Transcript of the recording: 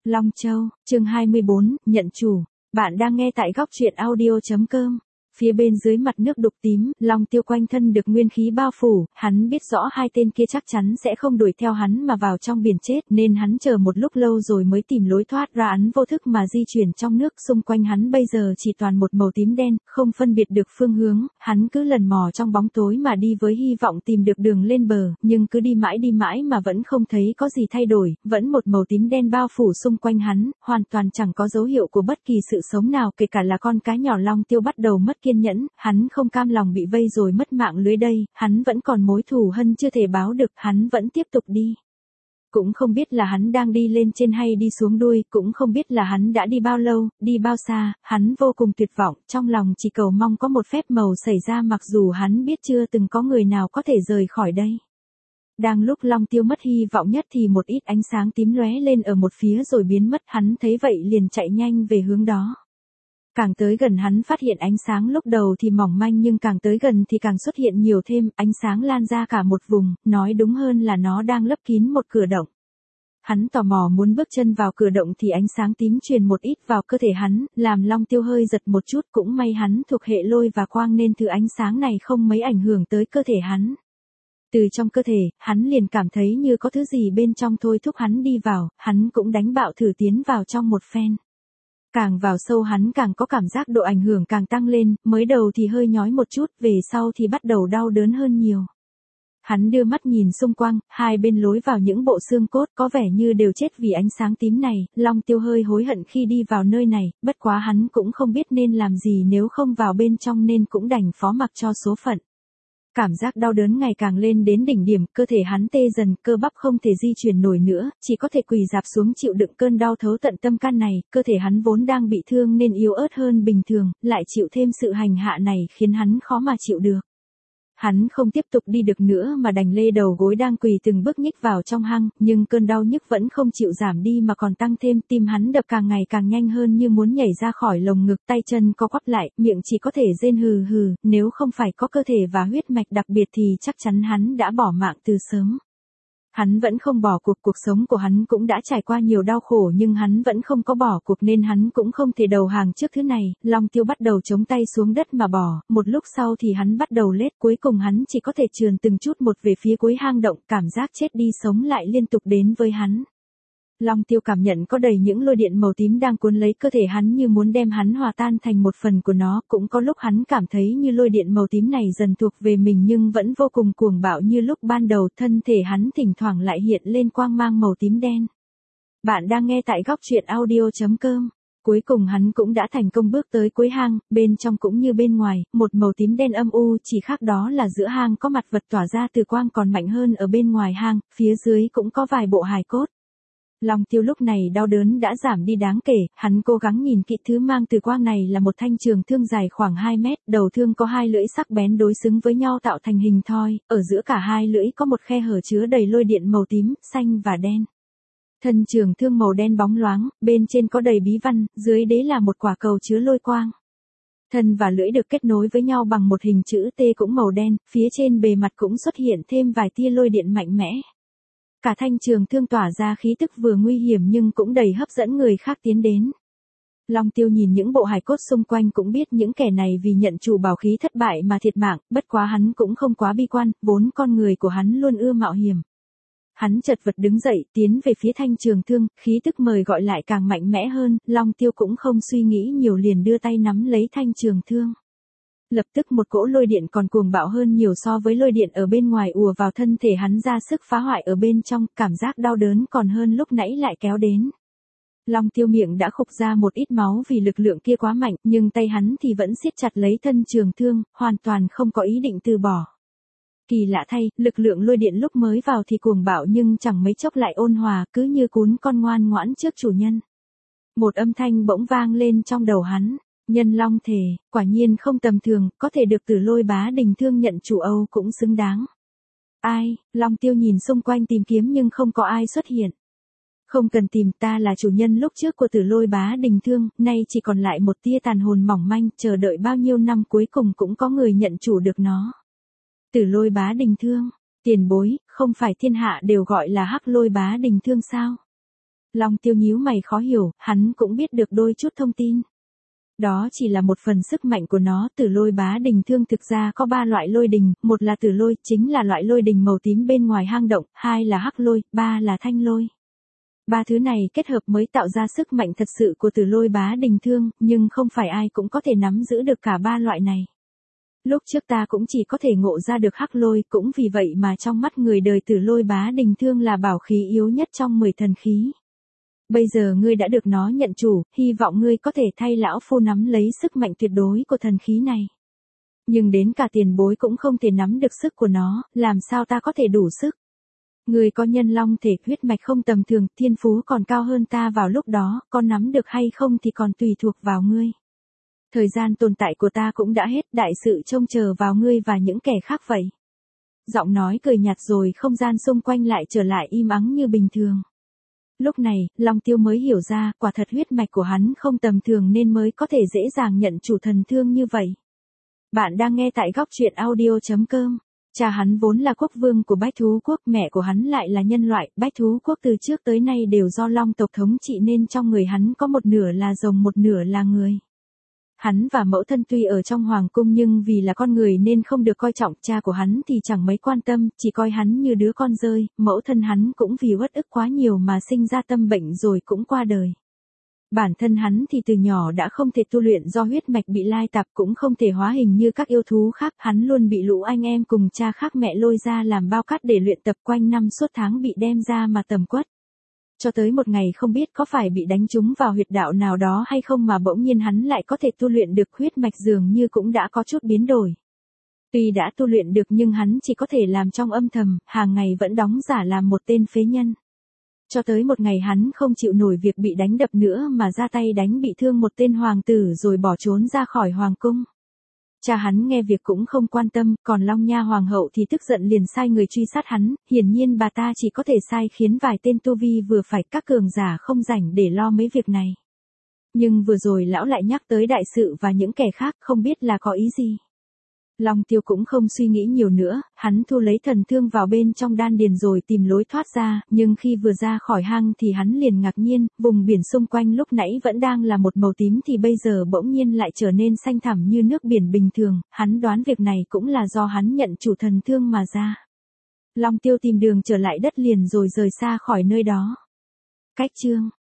Long Châu, chương 24, nhận chủ. Bạn đang nghe tại góc truyện audio.com. Phía bên dưới mặt nước đục tím, Long Tiêu quanh thân được nguyên khí bao phủ, hắn biết rõ hai tên kia chắc chắn sẽ không đuổi theo hắn mà vào trong biển chết, nên hắn chờ một lúc lâu rồi mới tìm lối thoát ra. Hắn vô thức mà di chuyển trong nước, xung quanh hắn bây giờ chỉ toàn một màu tím đen, không phân biệt được phương hướng, hắn cứ lần mò trong bóng tối mà đi với hy vọng tìm được đường lên bờ, nhưng cứ đi mãi mà vẫn không thấy có gì thay đổi, vẫn một màu tím đen bao phủ xung quanh hắn, hoàn toàn chẳng có dấu hiệu của bất kỳ sự sống nào, kể cả là con cá nhỏ. Long Tiêu bắt đầu mất kiên nhẫn, hắn không cam lòng bị vây rồi mất mạng lưới đây, hắn vẫn còn mối thù hận chưa thể báo được, hắn vẫn tiếp tục đi. Cũng không biết là hắn đang đi lên trên hay đi xuống đuôi, cũng không biết là hắn đã đi bao lâu, đi bao xa, hắn vô cùng tuyệt vọng, trong lòng chỉ cầu mong có một phép màu xảy ra, mặc dù hắn biết chưa từng có người nào có thể rời khỏi đây. Đang lúc Long Tiêu mất hy vọng nhất thì một ít ánh sáng tím lóe lên ở một phía rồi biến mất, hắn thấy vậy liền chạy nhanh về hướng đó. Càng tới gần hắn phát hiện ánh sáng lúc đầu thì mỏng manh nhưng càng tới gần thì càng xuất hiện nhiều thêm, ánh sáng lan ra cả một vùng, nói đúng hơn là nó đang lấp kín một cửa động. Hắn tò mò muốn bước chân vào cửa động thì ánh sáng tím truyền một ít vào cơ thể hắn, làm Long Tiêu hơi giật một chút, cũng may hắn thuộc hệ lôi và quang nên thứ ánh sáng này không mấy ảnh hưởng tới cơ thể hắn. Từ trong cơ thể, hắn liền cảm thấy như có thứ gì bên trong thôi thúc hắn đi vào, hắn cũng đánh bạo thử tiến vào trong một phen. Càng vào sâu hắn càng có cảm giác độ ảnh hưởng càng tăng lên, mới đầu thì hơi nhói một chút, về sau thì bắt đầu đau đớn hơn nhiều. Hắn đưa mắt nhìn xung quanh, hai bên lối vào những bộ xương cốt có vẻ như đều chết vì ánh sáng tím này, Long Tiêu hơi hối hận khi đi vào nơi này, bất quá hắn cũng không biết nên làm gì nếu không vào bên trong nên cũng đành phó mặc cho số phận. Cảm giác đau đớn ngày càng lên đến đỉnh điểm, cơ thể hắn tê dần, cơ bắp không thể di chuyển nổi nữa, chỉ có thể quỳ rạp xuống chịu đựng cơn đau thấu tận tâm can này, cơ thể hắn vốn đang bị thương nên yếu ớt hơn bình thường, lại chịu thêm sự hành hạ này khiến hắn khó mà chịu được. Hắn không tiếp tục đi được nữa mà đành lê đầu gối đang quỳ từng bước nhích vào trong hang, nhưng cơn đau nhức vẫn không chịu giảm đi mà còn tăng thêm, tim hắn đập càng ngày càng nhanh hơn như muốn nhảy ra khỏi lồng ngực, tay chân co quắp lại, miệng chỉ có thể rên hừ hừ, nếu không phải có cơ thể và huyết mạch đặc biệt thì chắc chắn hắn đã bỏ mạng từ sớm. Hắn vẫn không bỏ cuộc, cuộc sống của hắn cũng đã trải qua nhiều đau khổ nhưng hắn vẫn không có bỏ cuộc nên hắn cũng không thể đầu hàng trước thứ này. Long Tiêu bắt đầu chống tay xuống đất mà bỏ, một lúc sau thì hắn bắt đầu lết, cuối cùng hắn chỉ có thể trườn từng chút một về phía cuối hang động, cảm giác chết đi sống lại liên tục đến với hắn. Long Tiêu cảm nhận có đầy những lôi điện màu tím đang cuốn lấy cơ thể hắn như muốn đem hắn hòa tan thành một phần của nó, cũng có lúc hắn cảm thấy như lôi điện màu tím này dần thuộc về mình nhưng vẫn vô cùng cuồng bạo như lúc ban đầu, thân thể hắn thỉnh thoảng lại hiện lên quang mang màu tím đen. Bạn đang nghe tại góc truyện audio.com. Cuối cùng hắn cũng đã thành công bước tới cuối hang, bên trong cũng như bên ngoài, một màu tím đen âm u, chỉ khác đó là giữa hang có mặt vật tỏa ra từ quang còn mạnh hơn ở bên ngoài hang, phía dưới cũng có vài bộ hài cốt. Long Tiêu lúc này đau đớn đã giảm đi đáng kể, hắn cố gắng nhìn kỹ, thứ mang từ quang này là một thanh trường thương dài khoảng 2 mét, đầu thương có hai lưỡi sắc bén đối xứng với nhau tạo thành hình thoi, ở giữa cả hai lưỡi có một khe hở chứa đầy lôi điện màu tím, xanh và đen. Thân trường thương màu đen bóng loáng, bên trên có đầy bí văn, dưới đế là một quả cầu chứa lôi quang. Thân và lưỡi được kết nối với nhau bằng một hình chữ T cũng màu đen, phía trên bề mặt cũng xuất hiện thêm vài tia lôi điện mạnh mẽ. Cả thanh trường thương tỏa ra khí tức vừa nguy hiểm nhưng cũng đầy hấp dẫn người khác tiến đến. Long Tiêu nhìn những bộ hài cốt xung quanh cũng biết những kẻ này vì nhận chủ bảo khí thất bại mà thiệt mạng, bất quá hắn cũng không quá bi quan, vốn con người của hắn luôn ưa mạo hiểm. Hắn chật vật đứng dậy, tiến về phía thanh trường thương, khí tức mời gọi lại càng mạnh mẽ hơn, Long Tiêu cũng không suy nghĩ nhiều liền đưa tay nắm lấy thanh trường thương. Lập tức một cỗ lôi điện còn cuồng bạo hơn nhiều so với lôi điện ở bên ngoài ùa vào thân thể hắn, ra sức phá hoại ở bên trong, cảm giác đau đớn còn hơn lúc nãy lại kéo đến. Long Tiêu miệng đã khục ra một ít máu vì lực lượng kia quá mạnh, nhưng tay hắn thì vẫn siết chặt lấy thân trường thương, hoàn toàn không có ý định từ bỏ. Kỳ lạ thay, lực lượng lôi điện lúc mới vào thì cuồng bạo nhưng chẳng mấy chốc lại ôn hòa, cứ như cún con ngoan ngoãn trước chủ nhân. Một âm thanh bỗng vang lên trong đầu hắn. Nhân Long thề, quả nhiên không tầm thường, có thể được Tử Lôi Bá Đình Thương nhận chủ Âu cũng xứng đáng. Ai? Long Tiêu nhìn xung quanh tìm kiếm nhưng không có ai xuất hiện. Không cần tìm, ta là chủ nhân lúc trước của Tử Lôi Bá Đình Thương, nay chỉ còn lại một tia tàn hồn mỏng manh, chờ đợi bao nhiêu năm cuối cùng cũng có người nhận chủ được nó. Tử Lôi Bá Đình Thương, tiền bối, không phải thiên hạ đều gọi là Hắc Lôi Bá Đình Thương sao? Long Tiêu nhíu mày khó hiểu, hắn cũng biết được đôi chút thông tin. Đó chỉ là một phần sức mạnh của nó, Tử Lôi Bá Đình Thương thực ra có 3 loại lôi đình, một là tử lôi, chính là loại lôi đình màu tím bên ngoài hang động, 2 là hắc lôi, 3 là thanh lôi. 3 thứ này kết hợp mới tạo ra sức mạnh thật sự của Tử Lôi Bá Đình Thương, nhưng không phải ai cũng có thể nắm giữ được cả 3 loại này. Lúc trước ta cũng chỉ có thể ngộ ra được hắc lôi, cũng vì vậy mà trong mắt người đời Tử Lôi Bá Đình Thương là bảo khí yếu nhất trong 10 thần khí. Bây giờ ngươi đã được nó nhận chủ, hy vọng ngươi có thể thay lão phu nắm lấy sức mạnh tuyệt đối của thần khí này. Nhưng đến cả tiền bối cũng không thể nắm được sức của nó, làm sao ta có thể đủ sức? Ngươi có nhân long thể, huyết mạch không tầm thường, thiên phú còn cao hơn ta vào lúc đó, con nắm được hay không thì còn tùy thuộc vào ngươi. Thời gian tồn tại của ta cũng đã hết, đại sự trông chờ vào ngươi và những kẻ khác vậy. Giọng nói cười nhạt rồi không gian xung quanh lại trở lại im ắng như bình thường. Lúc này, Long Tiêu mới hiểu ra, quả thật huyết mạch của hắn không tầm thường nên mới có thể dễ dàng nhận chủ thần thương như vậy. Bạn đang nghe tại góc truyện audio.com. Cha hắn vốn là quốc vương của Bách Thú Quốc, mẹ của hắn lại là nhân loại, Bách Thú Quốc từ trước tới nay đều do Long tộc thống trị nên trong người hắn có một nửa là rồng một nửa là người. Hắn và mẫu thân tuy ở trong hoàng cung nhưng vì là con người nên không được coi trọng, cha của hắn thì chẳng mấy quan tâm, chỉ coi hắn như đứa con rơi, mẫu thân hắn cũng vì uất ức quá nhiều mà sinh ra tâm bệnh rồi cũng qua đời. Bản thân hắn thì từ nhỏ đã không thể tu luyện do huyết mạch bị lai tạp, cũng không thể hóa hình như các yêu thú khác, hắn luôn bị lũ anh em cùng cha khác mẹ lôi ra làm bao cát để luyện tập, quanh năm suốt tháng bị đem ra mà tầm quất. Cho tới một ngày không biết có phải bị đánh trúng vào huyệt đạo nào đó hay không mà bỗng nhiên hắn lại có thể tu luyện được, huyết mạch dường như cũng đã có chút biến đổi. Tuy đã tu luyện được nhưng hắn chỉ có thể làm trong âm thầm, hàng ngày vẫn đóng giả làm một tên phế nhân. Cho tới một ngày hắn không chịu nổi việc bị đánh đập nữa mà ra tay đánh bị thương một tên hoàng tử rồi bỏ trốn ra khỏi hoàng cung. Cha hắn nghe việc cũng không quan tâm, còn Long Nha hoàng hậu thì tức giận liền sai người truy sát hắn, hiển nhiên bà ta chỉ có thể sai khiến vài tên tu vi vừa phải, các cường giả không rảnh để lo mấy việc này. Nhưng vừa rồi lão lại nhắc tới đại sự và những kẻ khác, không biết là có ý gì. Long Tiêu cũng không suy nghĩ nhiều nữa, hắn thu lấy thần thương vào bên trong đan điền rồi tìm lối thoát ra, nhưng khi vừa ra khỏi hang thì hắn liền ngạc nhiên, vùng biển xung quanh lúc nãy vẫn đang là một màu tím thì bây giờ bỗng nhiên lại trở nên xanh thẳm như nước biển bình thường, hắn đoán việc này cũng là do hắn nhận chủ thần thương mà ra. Long Tiêu tìm đường trở lại đất liền rồi rời xa khỏi nơi đó. Cách chương